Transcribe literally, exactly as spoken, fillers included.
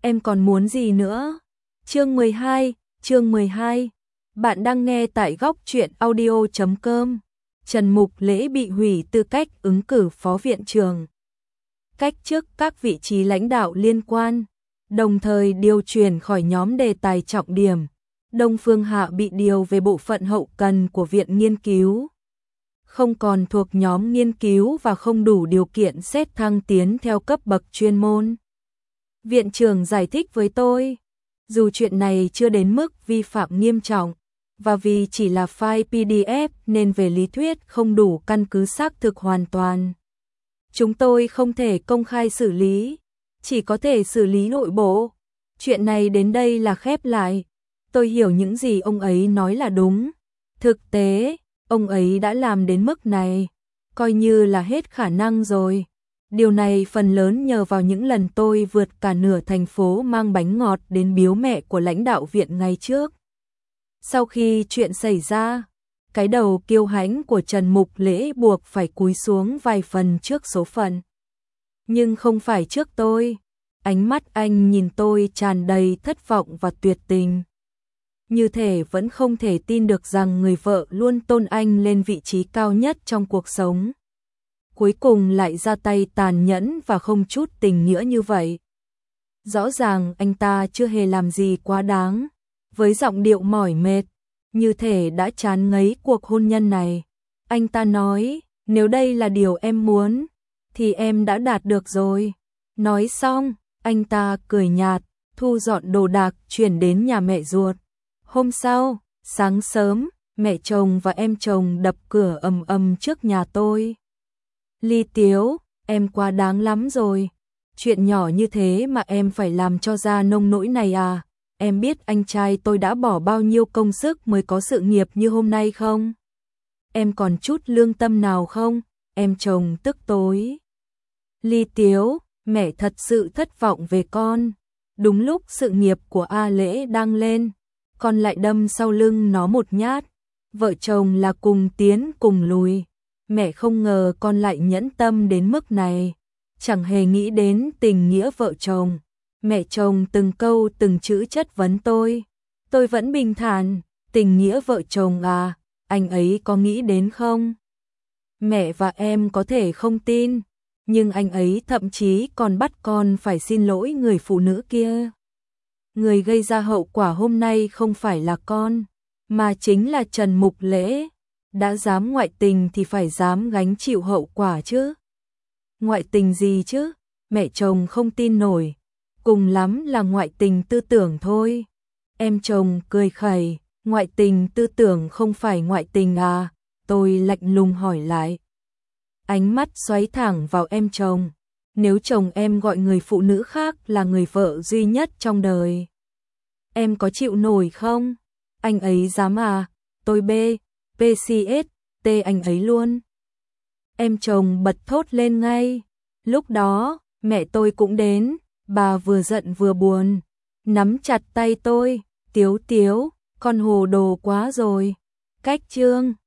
em còn muốn gì nữa? Chương mười hai, chương mười hai. Bạn đang nghe tại góc truyện audio chấm com. Trần Mục Lễ bị hủy tư cách ứng cử phó viện trưởng. Cách chức các vị trí lãnh đạo liên quan, đồng thời điều chuyển khỏi nhóm đề tài trọng điểm. Đông Phương Hạ bị điều về bộ phận hậu cần của viện nghiên cứu. Không còn thuộc nhóm nghiên cứu và không đủ điều kiện xét thăng tiến theo cấp bậc chuyên môn. Viện trưởng giải thích với tôi, dù chuyện này chưa đến mức vi phạm nghiêm trọng, và vì chỉ là file pê đê ép nên về lý thuyết không đủ căn cứ xác thực hoàn toàn. Chúng tôi không thể công khai xử lý, chỉ có thể xử lý nội bộ. Chuyện này đến đây là khép lại. Tôi hiểu những gì ông ấy nói là đúng. Thực tế, ông ấy đã làm đến mức này, coi như là hết khả năng rồi. Điều này phần lớn nhờ vào những lần tôi vượt cả nửa thành phố mang bánh ngọt đến biếu mẹ của lãnh đạo viện ngày trước. Sau khi chuyện xảy ra, cái đầu kiêu hãnh của Trần Mục Lễ buộc phải cúi xuống vài phần trước số phận. Nhưng không phải trước tôi. Ánh mắt anh nhìn tôi tràn đầy thất vọng và tuyệt tình. Như thể vẫn không thể tin được rằng người vợ luôn tôn anh lên vị trí cao nhất trong cuộc sống, cuối cùng lại ra tay tàn nhẫn và không chút tình nghĩa như vậy. Rõ ràng anh ta chưa hề làm gì quá đáng. Với giọng điệu mỏi mệt, như thể đã chán ngấy cuộc hôn nhân này, anh ta nói, nếu đây là điều em muốn, thì em đã đạt được rồi. Nói xong, anh ta cười nhạt, thu dọn đồ đạc chuyển đến nhà mẹ ruột. Hôm sau, sáng sớm, mẹ chồng và em chồng đập cửa ầm ầm trước nhà tôi. Ly Tiếu, em quá đáng lắm rồi. Chuyện nhỏ như thế mà em phải làm cho ra nông nỗi này à? Em biết anh trai tôi đã bỏ bao nhiêu công sức mới có sự nghiệp như hôm nay không? Em còn chút lương tâm nào không? Em chồng tức tối. Ly Tiếu, mẹ thật sự thất vọng về con. Đúng lúc sự nghiệp của A Lễ đang lên, con lại đâm sau lưng nó một nhát. Vợ chồng là cùng tiến cùng lùi. Mẹ không ngờ con lại nhẫn tâm đến mức này. Chẳng hề nghĩ đến tình nghĩa vợ chồng. Mẹ chồng từng câu từng chữ chất vấn tôi. Tôi vẫn bình thản, tình nghĩa vợ chồng à, anh ấy có nghĩ đến không? Mẹ và em có thể không tin, nhưng anh ấy thậm chí còn bắt con phải xin lỗi người phụ nữ kia. Người gây ra hậu quả hôm nay không phải là con, mà chính là Trần Mục Lễ. Đã dám ngoại tình thì phải dám gánh chịu hậu quả chứ. Ngoại tình gì chứ? Mẹ chồng không tin nổi. Cùng lắm là ngoại tình tư tưởng thôi. Em chồng cười khẩy, ngoại tình tư tưởng không phải ngoại tình à? Tôi lạnh lùng hỏi lại. Ánh mắt xoáy thẳng vào em chồng. Nếu chồng em gọi người phụ nữ khác là người vợ duy nhất trong đời, em có chịu nổi không? Anh ấy dám à? Tôi bê, pê xê ét, tê anh ấy luôn. Em chồng bật thốt lên ngay. Lúc đó, mẹ tôi cũng đến. Bà vừa giận vừa buồn, nắm chặt tay tôi, Tiếu Tiếu, con hồ đồ quá rồi. Cách chương